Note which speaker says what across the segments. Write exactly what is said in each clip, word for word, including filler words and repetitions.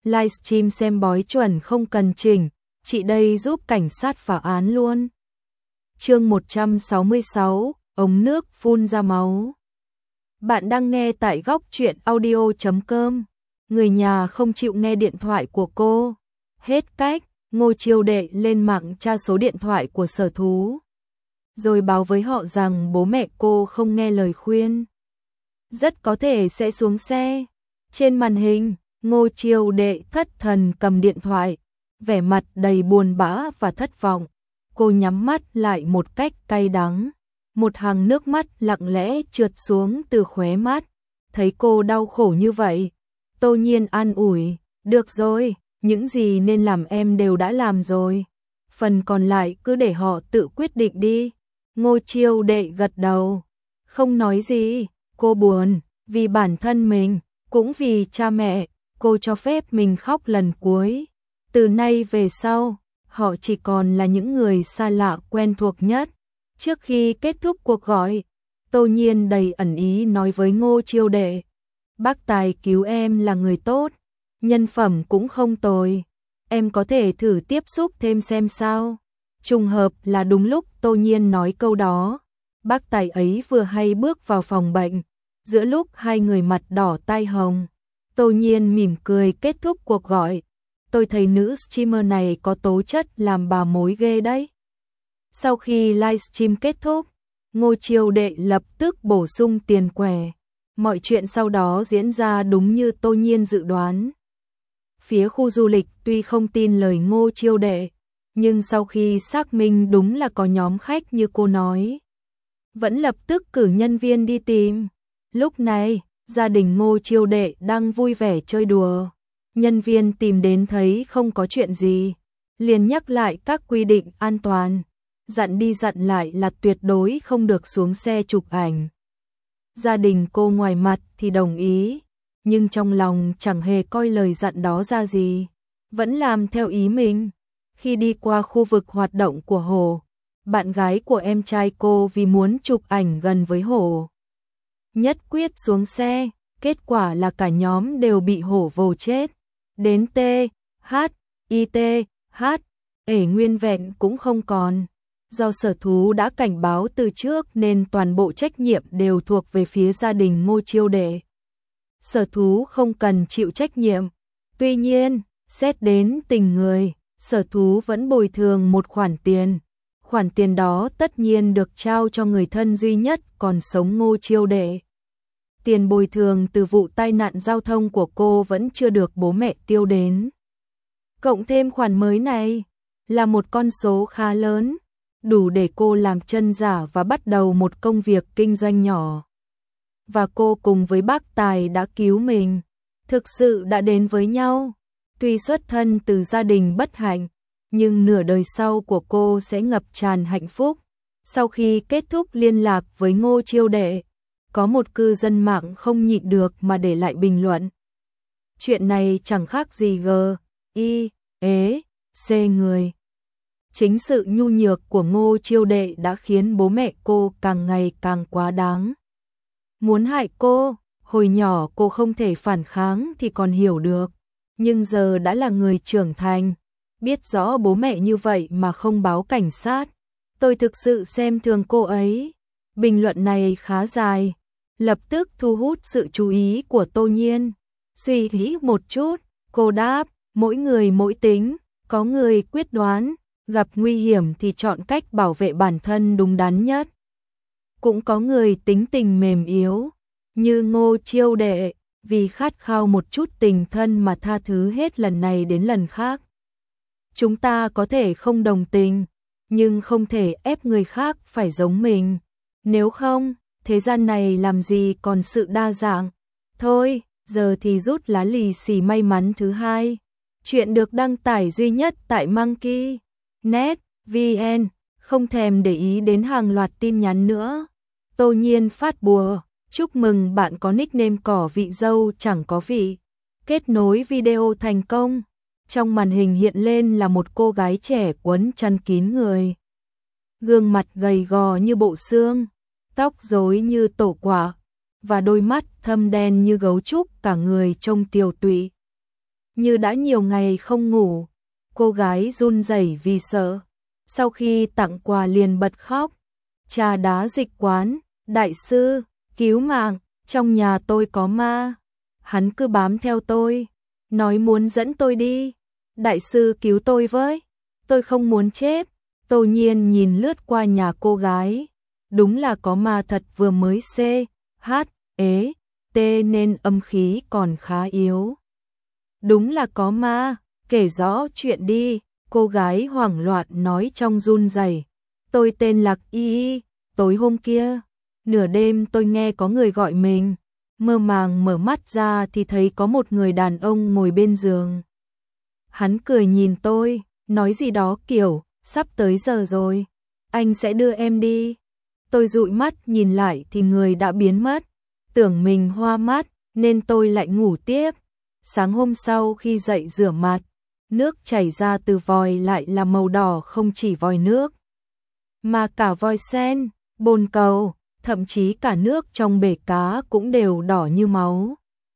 Speaker 1: livestream xem bói chuẩn không cần chỉnh, chị đây giúp cảnh sát phá án luôn. Chương một trăm sáu mươi sáu, ống nước phun ra máu. Bạn đang nghe tại góc truyện audio chấm com. Người nhà không chịu nghe điện thoại của cô. Hết cách, Ngô Chiêu Đệ lên mạng tra số điện thoại của sở thú, rồi báo với họ rằng bố mẹ cô không nghe lời khuyên, rất có thể sẽ xuống xe. Trên màn hình, Ngô Chiêu Đệ thất thần cầm điện thoại, vẻ mặt đầy buồn bã và thất vọng. Cô nhắm mắt lại một cách cay đắng, một hàng nước mắt lặng lẽ trượt xuống từ khóe mắt. Thấy cô đau khổ như vậy, Tô Nhiên an ủi, được rồi, những gì nên làm em đều đã làm rồi, phần còn lại cứ để họ tự quyết định đi. Ngô Chiêu Đệ gật đầu, không nói gì. Cô buồn, vì bản thân mình, cũng vì cha mẹ. Cô cho phép mình khóc lần cuối. Từ nay về sau, họ chỉ còn là những người xa lạ quen thuộc nhất. Trước khi kết thúc cuộc gọi, Tô Nhiên đầy ẩn ý nói với Ngô Chiêu Đệ, bác Tài cứu em là người tốt, nhân phẩm cũng không tồi, em có thể thử tiếp xúc thêm xem sao. Trùng hợp là đúng lúc Tô Nhiên nói câu đó, bác Tài ấy vừa hay bước vào phòng bệnh. Giữa lúc hai người mặt đỏ tai hồng, Tô Nhiên mỉm cười kết thúc cuộc gọi. Tôi thấy nữ streamer này có tố chất làm bà mối ghê đấy. Sau khi livestream kết thúc, Ngô Chiêu Đệ lập tức bổ sung tiền quẻ. Mọi chuyện sau đó diễn ra đúng như Tô Nhiên dự đoán. Phía khu du lịch tuy không tin lời Ngô Chiêu Đệ, nhưng sau khi xác minh đúng là có nhóm khách như cô nói, vẫn lập tức cử nhân viên đi tìm. Lúc này, gia đình Ngô Chiêu Đệ đang vui vẻ chơi đùa. Nhân viên tìm đến thấy không có chuyện gì, liền nhắc lại các quy định an toàn, dặn đi dặn lại là tuyệt đối không được xuống xe chụp ảnh. Gia đình cô ngoài mặt thì đồng ý, nhưng trong lòng chẳng hề coi lời dặn đó ra gì, vẫn làm theo ý mình. Khi đi qua khu vực hoạt động của hồ, bạn gái của em trai cô vì muốn chụp ảnh gần với hồ, nhất quyết xuống xe, kết quả là cả nhóm đều bị hổ vồ chết. Đến T, H, I T, H, ể nguyên vẹn cũng không còn. Do sở thú đã cảnh báo từ trước nên toàn bộ trách nhiệm đều thuộc về phía gia đình Ngô Chiêu Đệ. Sở thú không cần chịu trách nhiệm. Tuy nhiên, xét đến tình người, sở thú vẫn bồi thường một khoản tiền. Khoản tiền đó tất nhiên được trao cho người thân duy nhất còn sống Ngô Chiêu Đệ. Tiền bồi thường từ vụ tai nạn giao thông của cô vẫn chưa được bố mẹ tiêu đến. Cộng thêm khoản mới này là một con số khá lớn, đủ để cô làm chân giả và bắt đầu một công việc kinh doanh nhỏ. Và cô cùng với bác Tài đã cứu mình, thực sự đã đến với nhau. Tuy xuất thân từ gia đình bất hạnh, nhưng nửa đời sau của cô sẽ ngập tràn hạnh phúc. Sau khi kết thúc liên lạc với Ngô Chiêu Đệ, có một cư dân mạng không nhịn được mà để lại bình luận. Chuyện này chẳng khác gì G, I, ế, C người. Chính sự nhu nhược của Ngô Chiêu Đệ đã khiến bố mẹ cô càng ngày càng quá đáng. Muốn hại cô, hồi nhỏ cô không thể phản kháng thì còn hiểu được. Nhưng giờ đã là người trưởng thành, biết rõ bố mẹ như vậy mà không báo cảnh sát. Tôi thực sự xem thường cô ấy. Bình luận này khá dài, lập tức thu hút sự chú ý của Tô Nhiên. Suy nghĩ một chút, cô đáp, mỗi người mỗi tính, có người quyết đoán, gặp nguy hiểm thì chọn cách bảo vệ bản thân đúng đắn nhất. Cũng có người tính tình mềm yếu, như Ngô Chiêu Đệ, vì khát khao một chút tình thân mà tha thứ hết lần này đến lần khác. Chúng ta có thể không đồng tình, nhưng không thể ép người khác phải giống mình. Nếu không, thế gian này làm gì còn sự đa dạng. Thôi, giờ thì rút lá lì xì may mắn thứ hai. Chuyện được đăng tải duy nhất tại Monkey net vn, không thèm để ý đến hàng loạt tin nhắn nữa. Tô Nhiên phát bùa, chúc mừng bạn có nickname cỏ vị dâu chẳng có vị. Kết nối video thành công. Trong màn hình hiện lên là một cô gái trẻ quấn chăn kín người. Gương mặt gầy gò như bộ xương, tóc rối như tổ quả, và đôi mắt thâm đen như gấu trúc, cả người trông tiều tụy. như đã nhiều ngày không ngủ. Cô gái run rẩy vì sợ. Sau khi tặng quà liền bật khóc. Trà đá dịch quán, đại sư, cứu mạng, trong nhà tôi có ma. Hắn cứ bám theo tôi, nói muốn dẫn tôi đi. Đại sư cứu tôi với, tôi không muốn chết. Tô Nhiên nhìn lướt qua nhà cô gái. Đúng là có ma thật, vừa mới C, H, ế, T nên âm khí còn khá yếu. Đúng là có ma, kể rõ chuyện đi. Cô gái hoảng loạn nói trong run rẩy. Tôi tên Lạc Y Y, tối hôm kia, nửa đêm tôi nghe có người gọi mình. Mơ màng mở mắt ra thì thấy có một người đàn ông ngồi bên giường. Hắn cười nhìn tôi, nói gì đó kiểu, sắp tới giờ rồi, anh sẽ đưa em đi. Tôi dụi mắt nhìn lại thì người đã biến mất. Tưởng mình hoa mắt nên tôi lại ngủ tiếp. Sáng hôm sau khi dậy rửa mặt, nước chảy ra từ vòi lại là màu đỏ, không chỉ vòi nước mà cả vòi sen, bồn cầu, thậm chí cả nước trong bể cá cũng đều đỏ như máu.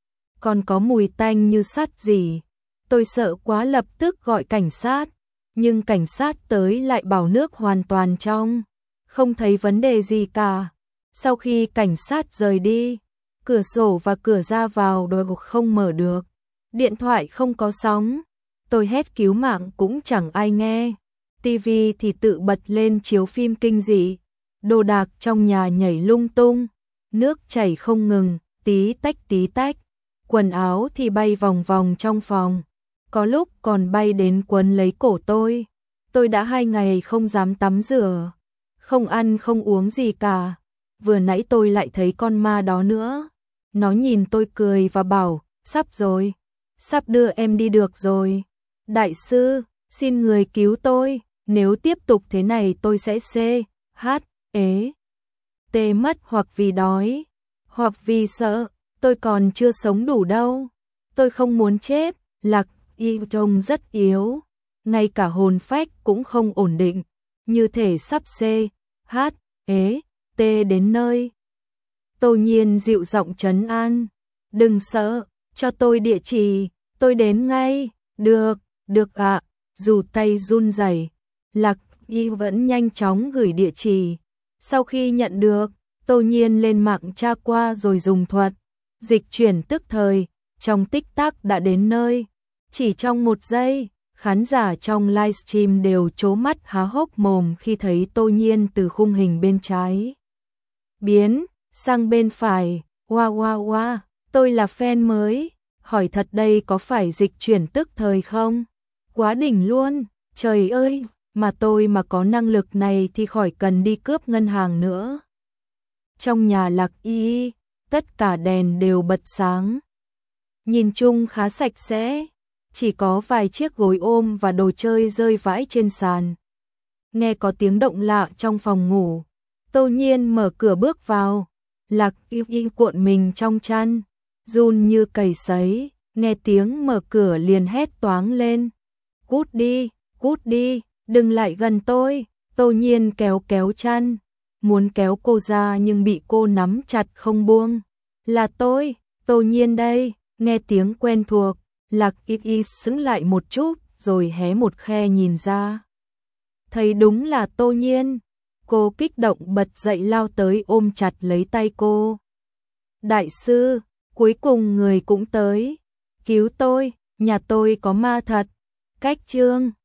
Speaker 1: Còn có mùi tanh như sắt gì. Tôi sợ quá lập tức gọi cảnh sát, nhưng cảnh sát tới lại bảo nước hoàn toàn trong, không thấy vấn đề gì cả. Sau khi cảnh sát rời đi, cửa sổ và cửa ra vào đều không mở được, điện thoại không có sóng. Tôi hét cứu mạng cũng chẳng ai nghe. Tivi thì tự bật lên chiếu phim kinh dị. Đồ đạc trong nhà nhảy lung tung, nước chảy không ngừng, tí tách tí tách. Quần áo thì bay vòng vòng trong phòng, có lúc còn bay đến quấn lấy cổ tôi. Tôi đã hai ngày không dám tắm rửa, không ăn không uống gì cả. Vừa nãy tôi lại thấy con ma đó nữa. Nó nhìn tôi cười và bảo, sắp rồi, sắp đưa em đi được rồi. Đại sư, xin người cứu tôi, nếu tiếp tục thế này tôi sẽ C, H, ế, T mất, hoặc vì đói, hoặc vì sợ. Tôi còn chưa sống đủ đâu. Tôi không muốn chết. Lạc Y trông rất yếu, ngay cả hồn phách cũng không ổn định, như thể sắp C, H, ế, T đến nơi. Tô Nhiên dịu giọng trấn an, đừng sợ, cho tôi địa chỉ, tôi đến ngay. Được, được ạ. Dù tay run rẩy, Lạc Y vẫn nhanh chóng gửi địa chỉ. Sau khi nhận được, Tô Nhiên lên mạng tra qua rồi dùng thuật dịch chuyển tức thời, trong tích tắc đã đến nơi. Chỉ trong một giây, khán giả trong livestream đều trố mắt há hốc mồm khi thấy Tô Nhiên từ khung hình bên trái biến sang bên phải. Wow wow wow, tôi là fan mới, hỏi thật đây có phải dịch chuyển tức thời không? Quá đỉnh luôn, trời ơi, mà tôi mà có năng lực này thì khỏi cần đi cướp ngân hàng nữa. Trong nhà Lạc Y, tất cả đèn đều bật sáng. Nhìn chung khá sạch sẽ, chỉ có vài chiếc gối ôm và đồ chơi rơi vãi trên sàn. Nghe có tiếng động lạ trong phòng ngủ, Tô Nhiên mở cửa bước vào. Lạc Y Y cuộn mình trong chăn, run như cầy sấy, nghe tiếng mở cửa liền hét toáng lên. Cút đi, cút đi, đừng lại gần tôi. Tô Nhiên kéo kéo chăn, muốn kéo cô ra nhưng bị cô nắm chặt không buông. Là tôi, Tô Nhiên đây. Nghe tiếng quen thuộc, Lạc Y Y sững lại một chút rồi hé một khe nhìn ra. Thấy đúng là Tô Nhiên. Cô kích động bật dậy lao tới ôm chặt lấy tay cô. Đại sư, cuối cùng người cũng tới. Cứu tôi, nhà tôi có ma thật. Cách chương